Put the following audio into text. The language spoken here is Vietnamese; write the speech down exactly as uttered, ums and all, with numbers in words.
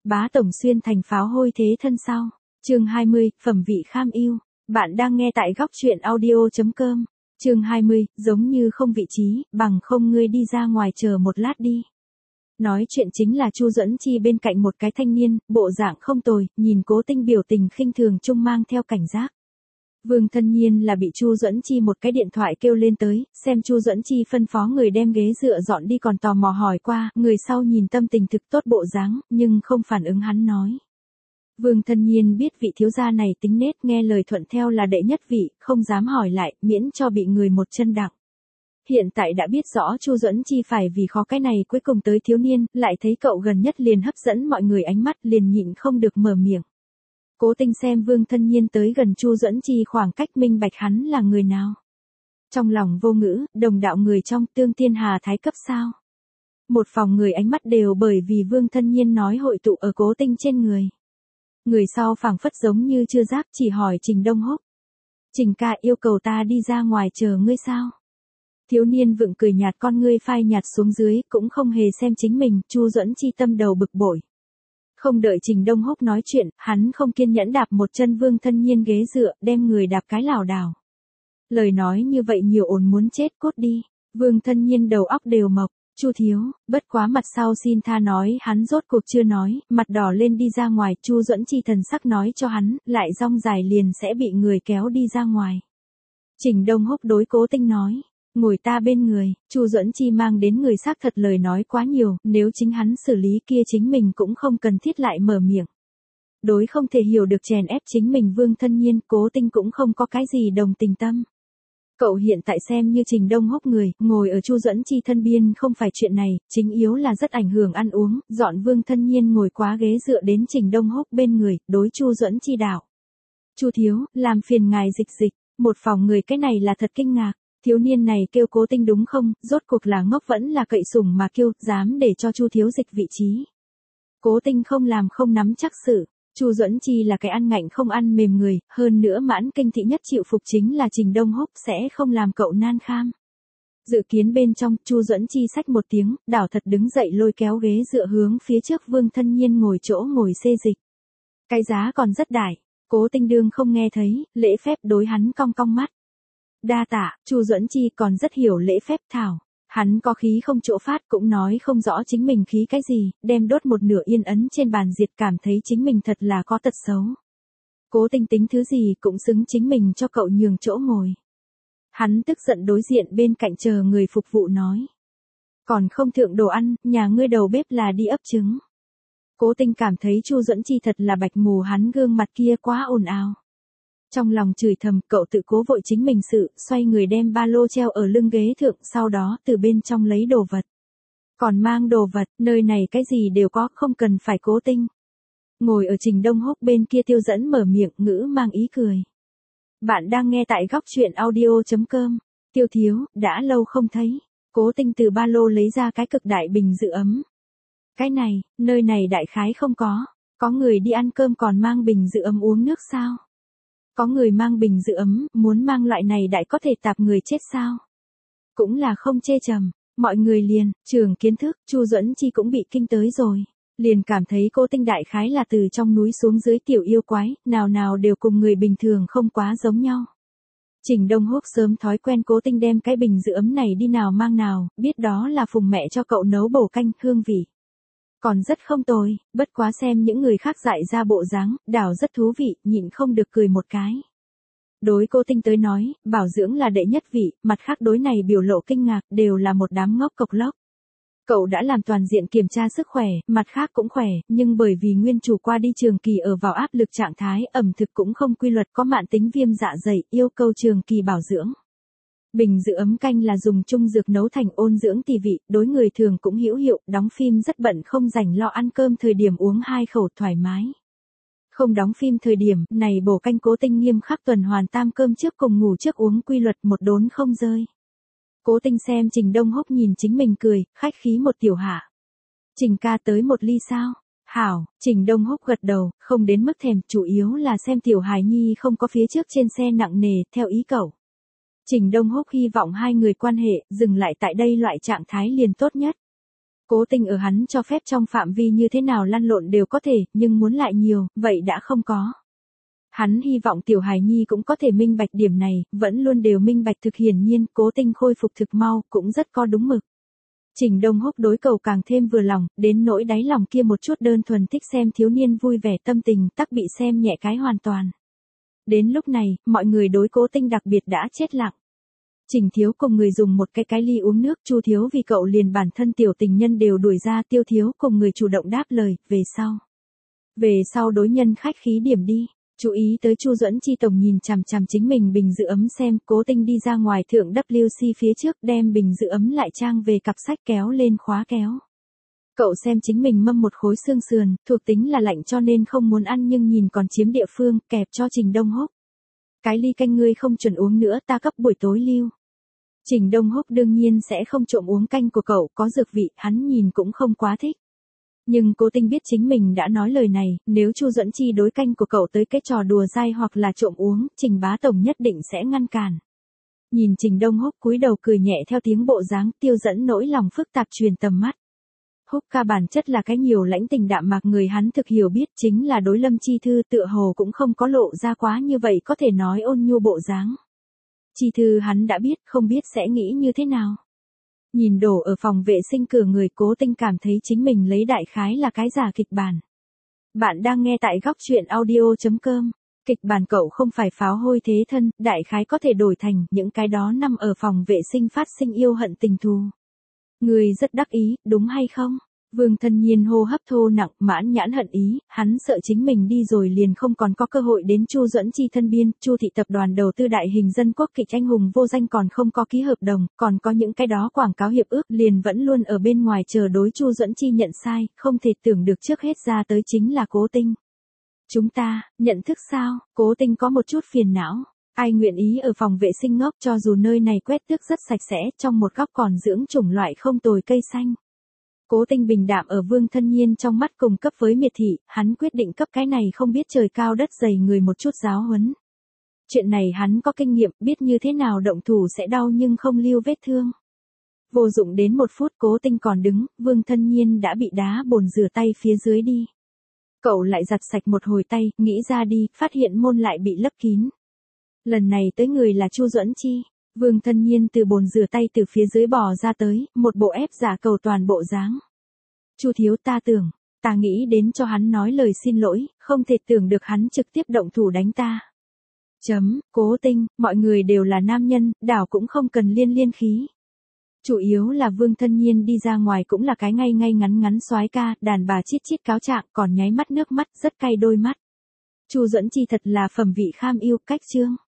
Bá tổng xuyên thành pháo hôi thế thân sau. Chương hai mươi, phẩm vị kham ưu. Bạn đang nghe tại góc truyện audio chấm com. Chương hai mươi, giống như không vị trí, bằng không ngươi đi ra ngoài chờ một lát đi. Nói chuyện chính là Chu Duẫn Chi bên cạnh một cái thanh niên, bộ dạng không tồi, nhìn Cố Tinh biểu tình khinh thường chung mang theo cảnh giác. Vương Thân Nhiên là bị Chu Duẫn Chi một cái điện thoại kêu lên tới, xem Chu Duẫn Chi phân phó người đem ghế dựa dọn đi còn tò mò hỏi qua, người sau nhìn tâm tình thực tốt bộ dáng, nhưng không phản ứng hắn nói. Vương Thân Nhiên biết vị thiếu gia này tính nết nghe lời thuận theo là đệ nhất vị, không dám hỏi lại, miễn cho bị người một chân đặng. Hiện tại đã biết rõ Chu Duẫn Chi phải vì khó cái này cuối cùng tới thiếu niên, lại thấy cậu gần nhất liền hấp dẫn mọi người ánh mắt liền nhịn không được mở miệng. Cố Tinh xem Vương Thân Nhiên tới gần Chu Duẫn Chi khoảng cách minh bạch hắn là người nào. Trong lòng vô ngữ, đồng đạo người trong tương thiên hà thái cấp sao. Một phòng người ánh mắt đều bởi vì Vương Thân Nhiên nói hội tụ ở Cố Tinh trên người. Người sau phảng phất giống như chưa giác chỉ hỏi Trình Đông Húc. Trình ca yêu cầu ta đi ra ngoài chờ ngươi sao? Thiếu niên vựng cười nhạt con ngươi phai nhạt xuống dưới cũng không hề xem chính mình, Chu Duẫn Chi tâm đầu bực bội. Không đợi Trình Đông Húc nói chuyện, hắn không kiên nhẫn đạp một chân Vương Thân Nhiên ghế dựa, đem người đạp cái lảo đảo. Lời nói như vậy nhiều ồn muốn chết cốt đi, Vương Thân Nhiên đầu óc đều mộc, Chu thiếu, bất quá mặt sau xin tha nói hắn rốt cuộc chưa nói, mặt đỏ lên đi ra ngoài, Chu Duẫn Chi thần sắc nói cho hắn, lại rong dài liền sẽ bị người kéo đi ra ngoài. Trình Đông Húc đối Cố Tinh nói. Ngồi ta bên người, Chu Duẫn Chi mang đến người xác thật lời nói quá nhiều, nếu chính hắn xử lý kia chính mình cũng không cần thiết lại mở miệng. Đối không thể hiểu được chèn ép chính mình Vương Thân Nhiên, Cố Tinh cũng không có cái gì đồng tình tâm. Cậu hiện tại xem như Trình Đông Húc người, ngồi ở Chu Duẫn Chi thân biên không phải chuyện này, chính yếu là rất ảnh hưởng ăn uống, dọn Vương Thân Nhiên ngồi quá ghế dựa đến Trình Đông Húc bên người, đối Chu Duẫn Chi đạo. Chu thiếu, làm phiền ngài dịch dịch, một phòng người cái này là thật kinh ngạc. Thiếu niên này kêu Cố Tinh đúng không, rốt cuộc là ngốc vẫn là cậy sủng mà kêu, dám để cho Chu thiếu dịch vị trí. Cố Tinh không làm không nắm chắc sự, Chu Duẫn Chi là cái ăn ngạnh không ăn mềm người, hơn nữa mãn kinh thị nhất chịu phục chính là Trình Đông Húc sẽ không làm cậu nan kham. Dự kiến bên trong, Chu Duẫn Chi xách một tiếng, đảo thật đứng dậy lôi kéo ghế dựa hướng phía trước Vương Thân Nhiên ngồi chỗ ngồi xê dịch. Cái giá còn rất đại, Cố Tinh đương không nghe thấy, lễ phép đối hắn cong cong mắt. Đa tạ, Chu Duẫn Chi còn rất hiểu lễ phép thảo. Hắn có khí không chỗ phát cũng nói không rõ chính mình khí cái gì, đem đốt một nửa yên ấn trên bàn diệt cảm thấy chính mình thật là có tật xấu. Cố Tinh tính thứ gì cũng xứng chính mình cho cậu nhường chỗ ngồi. Hắn tức giận đối diện bên cạnh chờ người phục vụ nói. Còn không thượng đồ ăn, nhà ngươi đầu bếp là đi ấp trứng. Cố Tinh cảm thấy Chu Duẫn Chi thật là bạch mù hắn gương mặt kia quá ồn ào. Trong lòng chửi thầm, cậu tự cố vội chính mình sự, xoay người đem ba lô treo ở lưng ghế thượng, sau đó từ bên trong lấy đồ vật. Còn mang đồ vật, nơi này cái gì đều có, không cần phải Cố Tinh. Ngồi ở Trình Đông Húc bên kia Tiêu Dẫn mở miệng, ngữ mang ý cười. Bạn đang nghe tại góc truyện audio chấm com. Tiêu thiếu, đã lâu không thấy. Cố Tinh từ ba lô lấy ra cái cực đại bình giữ ấm. Cái này, nơi này đại khái không có. Có người đi ăn cơm còn mang bình giữ ấm uống nước sao? Có người mang bình giữ ấm, muốn mang loại này đại có thể tạp người chết sao? Cũng là không chê trầm, mọi người liền, trường kiến thức, Chu Duẫn Chi cũng bị kinh tới rồi. Liền cảm thấy Cố Tinh đại khái là từ trong núi xuống dưới tiểu yêu quái, nào nào đều cùng người bình thường không quá giống nhau. Trình Đông Húc sớm thói quen Cố Tinh đem cái bình giữ ấm này đi nào mang nào, biết đó là phùng mẹ cho cậu nấu bổ canh, hương vị. Còn rất không tồi, bất quá xem những người khác dạy ra bộ dáng, đảo rất thú vị, nhịn không được cười một cái. Đối Cố Tinh tới nói, bảo dưỡng là đệ nhất vị, mặt khác đối này biểu lộ kinh ngạc, đều là một đám ngốc cộc lốc. Cậu đã làm toàn diện kiểm tra sức khỏe, mặt khác cũng khỏe, nhưng bởi vì nguyên chủ qua đi trường kỳ ở vào áp lực trạng thái, ẩm thực cũng không quy luật có mạn tính viêm dạ dày, yêu cầu trường kỳ bảo dưỡng. Bình giữ ấm canh là dùng trung dược nấu thành ôn dưỡng tỳ vị, đối người thường cũng hữu hiệu, đóng phim rất bận không rảnh lo ăn cơm thời điểm uống hai khẩu thoải mái. Không đóng phim thời điểm, này bổ canh Cố Tinh nghiêm khắc tuần hoàn tam cơm trước cùng ngủ trước uống quy luật một đốn không rơi. Cố Tinh xem Trình Đông Húc nhìn chính mình cười, khách khí một tiểu hạ. Trình ca tới một ly sao? Hảo, Trình Đông Húc gật đầu, không đến mức thèm, chủ yếu là xem tiểu hài nhi không có phía trước trên xe nặng nề, theo ý cậu. Trình Đông Húc hy vọng hai người quan hệ, dừng lại tại đây loại trạng thái liền tốt nhất. Cố Tình ở hắn cho phép trong phạm vi như thế nào lăn lộn đều có thể, nhưng muốn lại nhiều, vậy đã không có. Hắn hy vọng Tiểu Hải Nhi cũng có thể minh bạch điểm này, vẫn luôn đều minh bạch thực hiển nhiên, Cố Tình khôi phục thực mau, cũng rất có đúng mực. Trình Đông Húc đối Cậu càng thêm vừa lòng, đến nỗi đáy lòng kia một chút đơn thuần thích xem thiếu niên vui vẻ tâm tình, tắc bị xem nhẹ cái hoàn toàn. Đến lúc này, mọi người đối Cố Tình đặc biệt đã chết lặng. Trình Thiếu cùng người dùng một cái cái ly uống nước, Chu Thiếu vì cậu liền bản thân tiểu tình nhân đều đuổi ra, Tiêu Thiếu cùng người chủ động đáp lời, về sau. Về sau đối nhân khách khí điểm đi. Chú ý tới Chu Duẫn Chi tổng nhìn chằm chằm chính mình bình giữ ấm xem, Cố Tình đi ra ngoài thượng W C phía trước đem bình giữ ấm lại trang về cặp sách kéo lên khóa kéo. Cậu xem chính mình mâm một khối xương sườn, thuộc tính là lạnh cho nên không muốn ăn nhưng nhìn còn chiếm địa phương, kẹp cho Trình Đông Húc. Cái ly canh ngươi không chuẩn uống nữa, ta cấp buổi tối lưu. Trình Đông Húc đương nhiên sẽ không trộm uống canh của cậu, có dược vị, hắn nhìn cũng không quá thích. Nhưng Cố Tình biết chính mình đã nói lời này, nếu Chu Duẫn Chi đối canh của cậu tới cái trò đùa dai hoặc là trộm uống, Trình bá tổng nhất định sẽ ngăn cản. Nhìn Trình Đông Húc cúi đầu cười nhẹ theo tiếng bộ dáng, Tiêu Dẫn nỗi lòng phức tạp truyền tầm mắt. Húc ca bản chất là cái nhiều lãnh tình đạm mạc người, hắn thực hiểu biết chính là đối Lâm Chi Thư tựa hồ cũng không có lộ ra quá như vậy, có thể nói ôn nhu bộ dáng. Chi Thư hắn đã biết, không biết sẽ nghĩ như thế nào. Nhìn đổ ở phòng vệ sinh cửa người, Cố Tình cảm thấy chính mình lấy đại khái là cái giả kịch bản. Bạn đang nghe tại góc truyện audio chấm com. Kịch bản cậu không phải pháo hôi thế thân, đại khái có thể đổi thành những cái đó nằm ở phòng vệ sinh phát sinh yêu hận tình thù. Người rất đắc ý, đúng hay không? Vương Thân Nhiên hô hấp thô nặng, mãn nhãn hận ý, hắn sợ chính mình đi rồi liền không còn có cơ hội đến Chu Duẫn Chi thân biên, Chu thị tập đoàn đầu tư đại hình dân quốc kịch anh hùng vô danh còn không có ký hợp đồng, còn có những cái đó quảng cáo hiệp ước liền vẫn luôn ở bên ngoài chờ đối Chu Duẫn Chi nhận sai, không thể tưởng được trước hết ra tới chính là Cố Tình. Chúng ta, nhận thức sao? Cố Tình có một chút phiền não. Ai nguyện ý ở phòng vệ sinh ngốc, cho dù nơi này quét tước rất sạch sẽ, trong một góc còn dưỡng chủng loại không tồi cây xanh. Cố Tình bình đạm ở Vương Thân Nhiên trong mắt cùng cấp với miệt thị, hắn quyết định cấp cái này không biết trời cao đất dày người một chút giáo huấn. Chuyện này hắn có kinh nghiệm, biết như thế nào động thủ sẽ đau nhưng không lưu vết thương. Vô dụng đến một phút Cố Tình còn đứng, Vương Thân Nhiên đã bị đá bồn rửa tay phía dưới đi. Cậu lại giặt sạch một hồi tay, nghĩ ra đi, phát hiện môn lại bị lấp kín. Lần này tới người là Chu Duẫn Chi. Vương Thân Nhiên từ bồn rửa tay từ phía dưới bò ra tới, một bộ ép giả cầu toàn bộ dáng. Chu thiếu, ta tưởng, ta nghĩ đến cho hắn nói lời xin lỗi, không thể tưởng được hắn trực tiếp động thủ đánh ta. Chấm, Cố Tình, mọi người đều là nam nhân, đảo cũng không cần liên liên khí. Chủ yếu là Vương Thân Nhiên đi ra ngoài cũng là cái ngay ngay ngắn ngắn soái ca, đàn bà chít chít cáo trạng, còn nháy mắt nước mắt, rất cay đôi mắt. Chu Duẫn Chi thật là phẩm vị kham yêu, cách chương.